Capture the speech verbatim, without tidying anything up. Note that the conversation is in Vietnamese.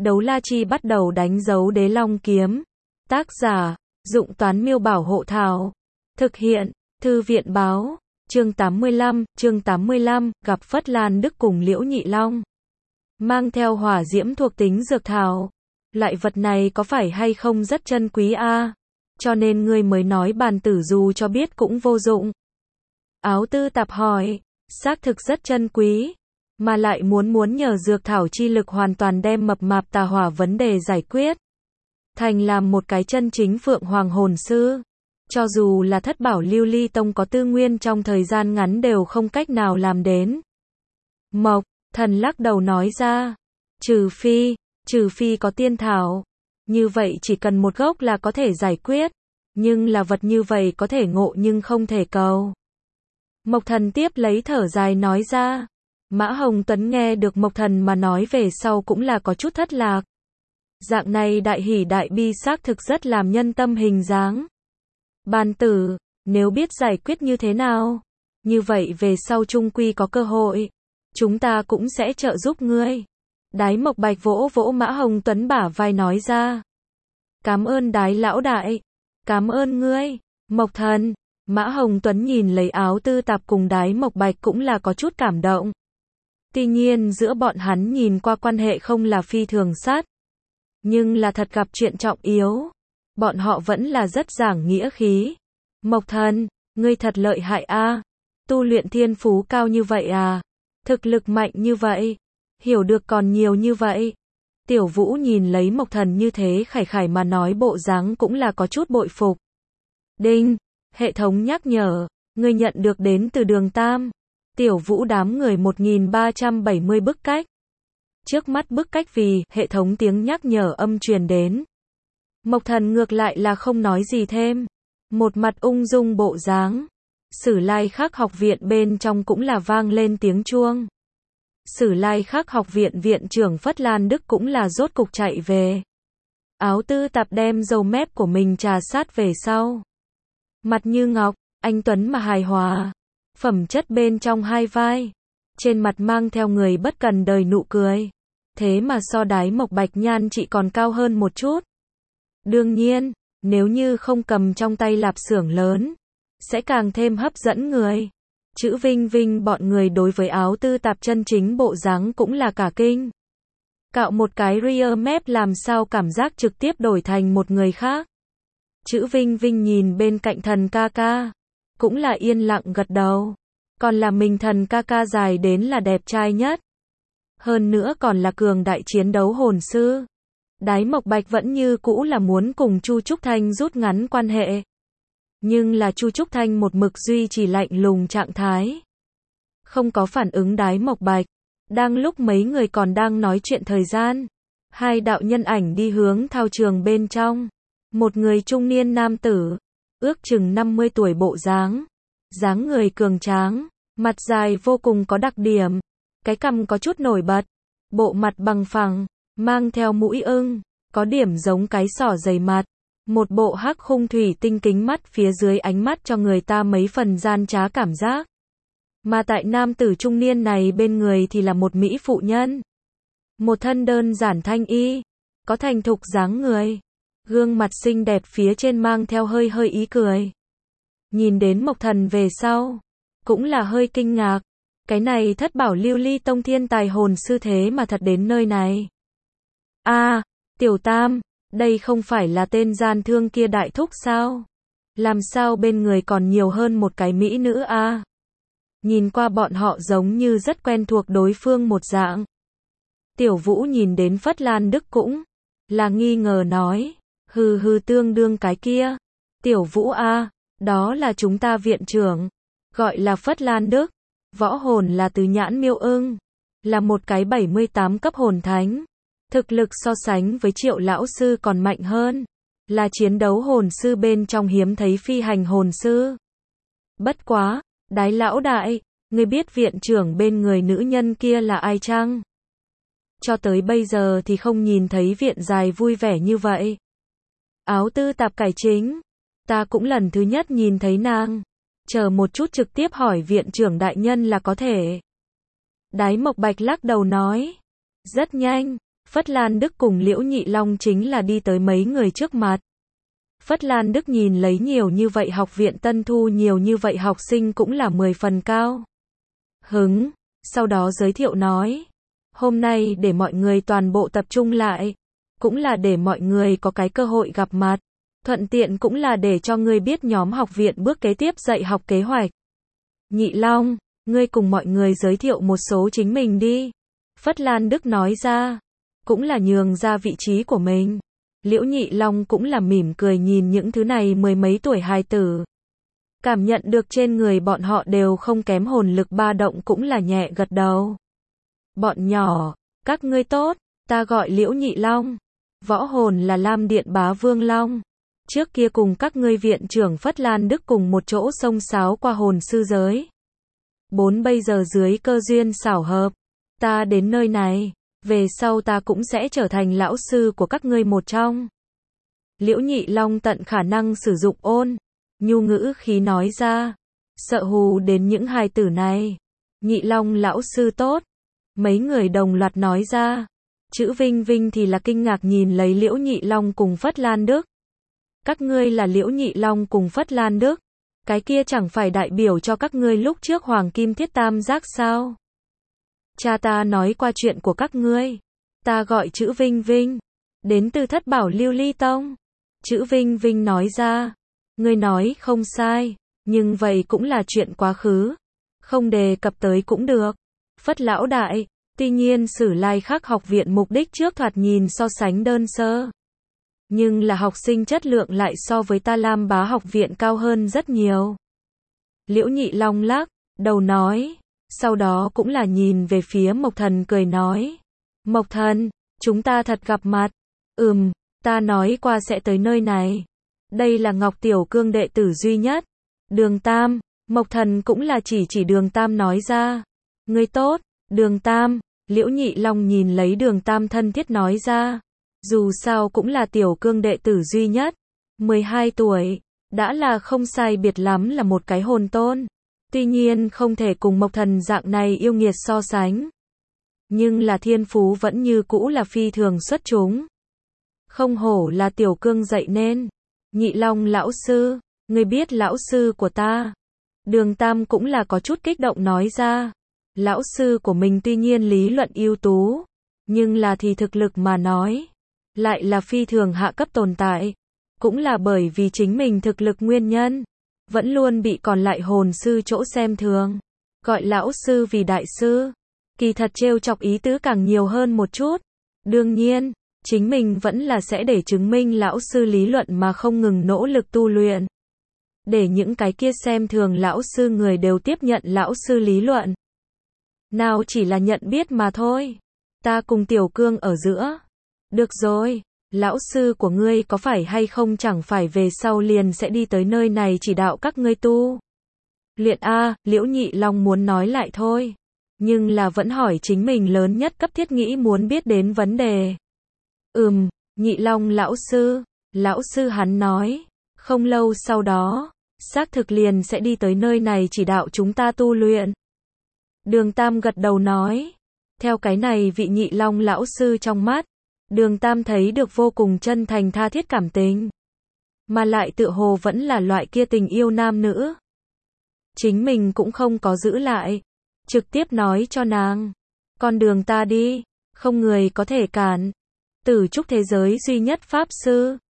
Đấu la chi bắt đầu đánh dấu đế long kiếm. Tác giả, Dụng Toán Miêu Bảo Hộ Thảo. Thực hiện, Thư viện Báo. Chương tám mươi lăm, chương tám mươi lăm, gặp Phất Lan Đức cùng Liễu Nhị Long. Mang theo hỏa diễm thuộc tính dược thảo. Loại vật này có phải hay không rất chân quý a? À? Cho nên ngươi mới nói bàn tử dù cho biết cũng vô dụng. Áo Tư Tạp hỏi, xác thực rất chân quý, mà lại muốn muốn nhờ dược thảo chi lực hoàn toàn đem mập mạp tà hỏa vấn đề giải quyết. Thành làm một cái chân chính phượng hoàng hồn sư. Cho dù là thất bảo lưu ly tông có tư nguyên trong thời gian ngắn đều không cách nào làm đến. Mộc Thần lắc đầu nói ra, trừ phi, trừ phi có tiên thảo. Như vậy chỉ cần một gốc là có thể giải quyết. Nhưng là vật như vậy có thể ngộ nhưng không thể cầu. Mộc Thần tiếp lấy thở dài nói ra. Mã Hồng Tuấn nghe được Mộc Thần mà nói về sau cũng là có chút thất lạc. Dạng này đại hỉ đại bi xác thực rất làm nhân tâm hình dáng. Bàn tử, nếu biết giải quyết như thế nào, như vậy về sau chung quy có cơ hội, chúng ta cũng sẽ trợ giúp ngươi. Đái Mộc Bạch vỗ vỗ Mã Hồng Tuấn bả vai nói ra. Cảm ơn Đái lão đại, cảm ơn ngươi, Mộc Thần. Mã Hồng Tuấn nhìn lấy Áo Tư Tạp cùng Đái Mộc Bạch cũng là có chút cảm động. Tuy nhiên giữa bọn hắn nhìn qua quan hệ không là phi thường sát, nhưng là thật gặp chuyện trọng yếu, bọn họ vẫn là rất giảng nghĩa khí. Mộc Thần, ngươi thật lợi hại a, tu luyện thiên phú cao như vậy à, thực lực mạnh như vậy, hiểu được còn nhiều như vậy. Tiểu Vũ nhìn lấy Mộc Thần như thế khải khải mà nói bộ dáng cũng là có chút bội phục. Đinh, hệ thống nhắc nhở, ngươi nhận được đến từ Đường Tam. Tiểu Vũ đám người một nghìn ba trăm bảy mươi bức cách. Trước mắt bức cách vì, hệ thống tiếng nhắc nhở âm truyền đến. Mộc Thần ngược lại là không nói gì thêm. Một mặt ung dung bộ dáng. Sử Lai Khắc học viện bên trong cũng là vang lên tiếng chuông. Sử Lai Khắc học viện viện trưởng Phất Lan Đức cũng là rốt cục chạy về. Áo Tư Tạp đem dầu mép của mình trà sát về sau. Mặt như ngọc, anh tuấn mà hài hòa. Phẩm chất bên trong hai vai. Trên mặt mang theo người bất cần đời nụ cười. Thế mà so Đái Mộc Bạch nhan chị còn cao hơn một chút. Đương nhiên, nếu như không cầm trong tay lạp xưởng lớn, sẽ càng thêm hấp dẫn người. Chữ Vinh Vinh bọn người đối với Áo Tư Tạp chân chính bộ dáng cũng là cả kinh. Cạo một cái rear mép làm sao cảm giác trực tiếp đổi thành một người khác. Chữ Vinh Vinh nhìn bên cạnh Thần ca ca, cũng là yên lặng gật đầu. Còn là mình Thần ca ca dài đến là đẹp trai nhất. Hơn nữa còn là cường đại chiến đấu hồn sư. Đái Mộc Bạch vẫn như cũ là muốn cùng Chu Trúc Thanh rút ngắn quan hệ. Nhưng là Chu Trúc Thanh một mực duy trì lạnh lùng trạng thái. Không có phản ứng Đái Mộc Bạch. Đang lúc mấy người còn đang nói chuyện thời gian, hai đạo nhân ảnh đi hướng thao trường bên trong. Một người trung niên nam tử, ước chừng năm mươi tuổi bộ dáng, dáng người cường tráng, mặt dài vô cùng có đặc điểm, cái cằm có chút nổi bật, bộ mặt bằng phẳng, mang theo mũi ưng, có điểm giống cái sỏ dày mặt, một bộ hắc khung thủy tinh kính mắt phía dưới ánh mắt cho người ta mấy phần gian trá cảm giác. Mà tại nam tử trung niên này bên người thì là một mỹ phụ nhân. Một thân đơn giản thanh y, có thành thục dáng người, gương mặt xinh đẹp phía trên mang theo hơi hơi ý cười. Nhìn đến Mộc Thần về sau, cũng là hơi kinh ngạc. Cái này thất bảo lưu ly tông thiên tài hồn sư thế mà thật đến nơi này. A, à, Tiểu Tam, đây không phải là tên gian thương kia đại thúc sao? Làm sao bên người còn nhiều hơn một cái mỹ nữ a? À? Nhìn qua bọn họ giống như rất quen thuộc đối phương một dạng. Tiểu Vũ nhìn đến Phất Lan Đức cũng là nghi ngờ nói, hừ hừ tương đương cái kia. Tiểu Vũ a, à, đó là chúng ta viện trưởng, gọi là Phất Lan Đức, võ hồn là Từ Nhãn Miêu Ưng, là một cái bảy mươi tám cấp hồn thánh, thực lực so sánh với Triệu lão sư còn mạnh hơn, là chiến đấu hồn sư bên trong hiếm thấy phi hành hồn sư. Bất quá, Đái lão đại, ngươi biết viện trưởng bên người nữ nhân kia là ai chăng? Cho tới bây giờ thì không nhìn thấy viện dài vui vẻ như vậy. Áo Tư Tạp cải chính, ta cũng lần thứ nhất nhìn thấy nàng. Chờ một chút trực tiếp hỏi viện trưởng đại nhân là có thể. Đái Mộc Bạch lắc đầu nói. Rất nhanh, Phất Lan Đức cùng Liễu Nhị Long chính là đi tới mấy người trước mặt. Phất Lan Đức nhìn lấy nhiều như vậy học viện tân thu nhiều như vậy học sinh cũng là mười phần cao hứng, sau đó giới thiệu nói, hôm nay để mọi người toàn bộ tập trung lại, cũng là để mọi người có cái cơ hội gặp mặt, thuận tiện cũng là để cho ngươi biết nhóm học viện bước kế tiếp dạy học kế hoạch. Nhị Long, ngươi cùng mọi người giới thiệu một số chính mình đi. Phất Lan Đức nói ra, cũng là nhường ra vị trí của mình. Liễu Nhị Long cũng là mỉm cười nhìn những thứ này mười mấy tuổi hài tử. Cảm nhận được trên người bọn họ đều không kém hồn lực ba động cũng là nhẹ gật đầu. Bọn nhỏ, các ngươi tốt, ta gọi Liễu Nhị Long. Võ hồn là Lam Điện Bá Vương Long. Trước kia cùng các ngươi viện trưởng Phất Lan Đức cùng một chỗ xông xáo qua hồn sư giới. Bốn bây giờ dưới cơ duyên xảo hợp, ta đến nơi này, về sau ta cũng sẽ trở thành lão sư của các ngươi một trong. Liễu Nhị Long tận khả năng sử dụng ôn nhu ngữ khí nói ra, sợ hù đến những hài tử này. Nhị Long lão sư tốt. Mấy người đồng loạt nói ra. Chữ Vinh Vinh thì là kinh ngạc nhìn lấy Liễu Nhị Long cùng Phất Lan Đức. Các ngươi là Liễu Nhị Long cùng Phất Lan Đức, cái kia chẳng phải đại biểu cho các ngươi lúc trước Hoàng Kim Thiết Tam Giác sao? Cha ta nói qua chuyện của các ngươi. Ta gọi chữ Vinh Vinh, đến từ Thất Bảo Lưu Ly Tông. Chữ Vinh Vinh nói ra, ngươi nói không sai, nhưng vậy cũng là chuyện quá khứ, không đề cập tới cũng được. Phất lão đại, tuy nhiên Sử Lai Khắc học viện mục đích trước thoạt nhìn so sánh đơn sơ, nhưng là học sinh chất lượng lại so với ta Lam Bá học viện cao hơn rất nhiều. Liễu Nhị Long lắc đầu nói, sau đó cũng là nhìn về phía Mộc Thần cười nói, Mộc Thần, chúng ta thật gặp mặt. Ừm, ta nói qua sẽ tới nơi này. Đây là Ngọc Tiểu Cương đệ tử duy nhất. Đường Tam, Mộc Thần cũng là chỉ chỉ Đường Tam nói ra. Ngươi tốt, Đường Tam. Liễu Nhị Long nhìn lấy Đường Tam thân thiết nói ra. Dù sao cũng là Tiểu Cương đệ tử duy nhất. mười hai tuổi, đã là không sai biệt lắm là một cái hồn tôn. Tuy nhiên không thể cùng Mộc Thần dạng này yêu nghiệt so sánh. Nhưng là thiên phú vẫn như cũ là phi thường xuất chúng. Không hổ là Tiểu Cương dạy nên. Nhị Long lão sư, ngươi biết lão sư của ta. Đường Tam cũng là có chút kích động nói ra. Lão sư của mình tuy nhiên lý luận ưu tú, nhưng là thì thực lực mà nói, lại là phi thường hạ cấp tồn tại. Cũng là bởi vì chính mình thực lực nguyên nhân, vẫn luôn bị còn lại hồn sư chỗ xem thường. Gọi lão sư vì đại sư, kỳ thật trêu chọc ý tứ càng nhiều hơn một chút. Đương nhiên, chính mình vẫn là sẽ để chứng minh lão sư lý luận mà không ngừng nỗ lực tu luyện. Để những cái kia xem thường lão sư người đều tiếp nhận lão sư lý luận. Nào chỉ là nhận biết mà thôi. Ta cùng Tiểu Cương ở giữa. Được rồi, lão sư của ngươi có phải hay không chẳng phải về sau liền sẽ đi tới nơi này chỉ đạo các ngươi tu luyện a. Liễu Nhị Long muốn nói lại thôi, nhưng là vẫn hỏi chính mình lớn nhất cấp thiết nghĩ muốn biết đến vấn đề. Ừm, Nhị Long lão sư, lão sư hắn nói, không lâu sau đó, xác thực liền sẽ đi tới nơi này chỉ đạo chúng ta tu luyện. Đường Tam gật đầu nói, theo cái này vị Nhị Long lão sư trong mắt, Đường Tam thấy được vô cùng chân thành tha thiết cảm tình, mà lại tựa hồ vẫn là loại kia tình yêu nam nữ. Chính mình cũng không có giữ lại, trực tiếp nói cho nàng, con đường ta đi, không người có thể cản. Tử trúc thế giới duy nhất pháp sư,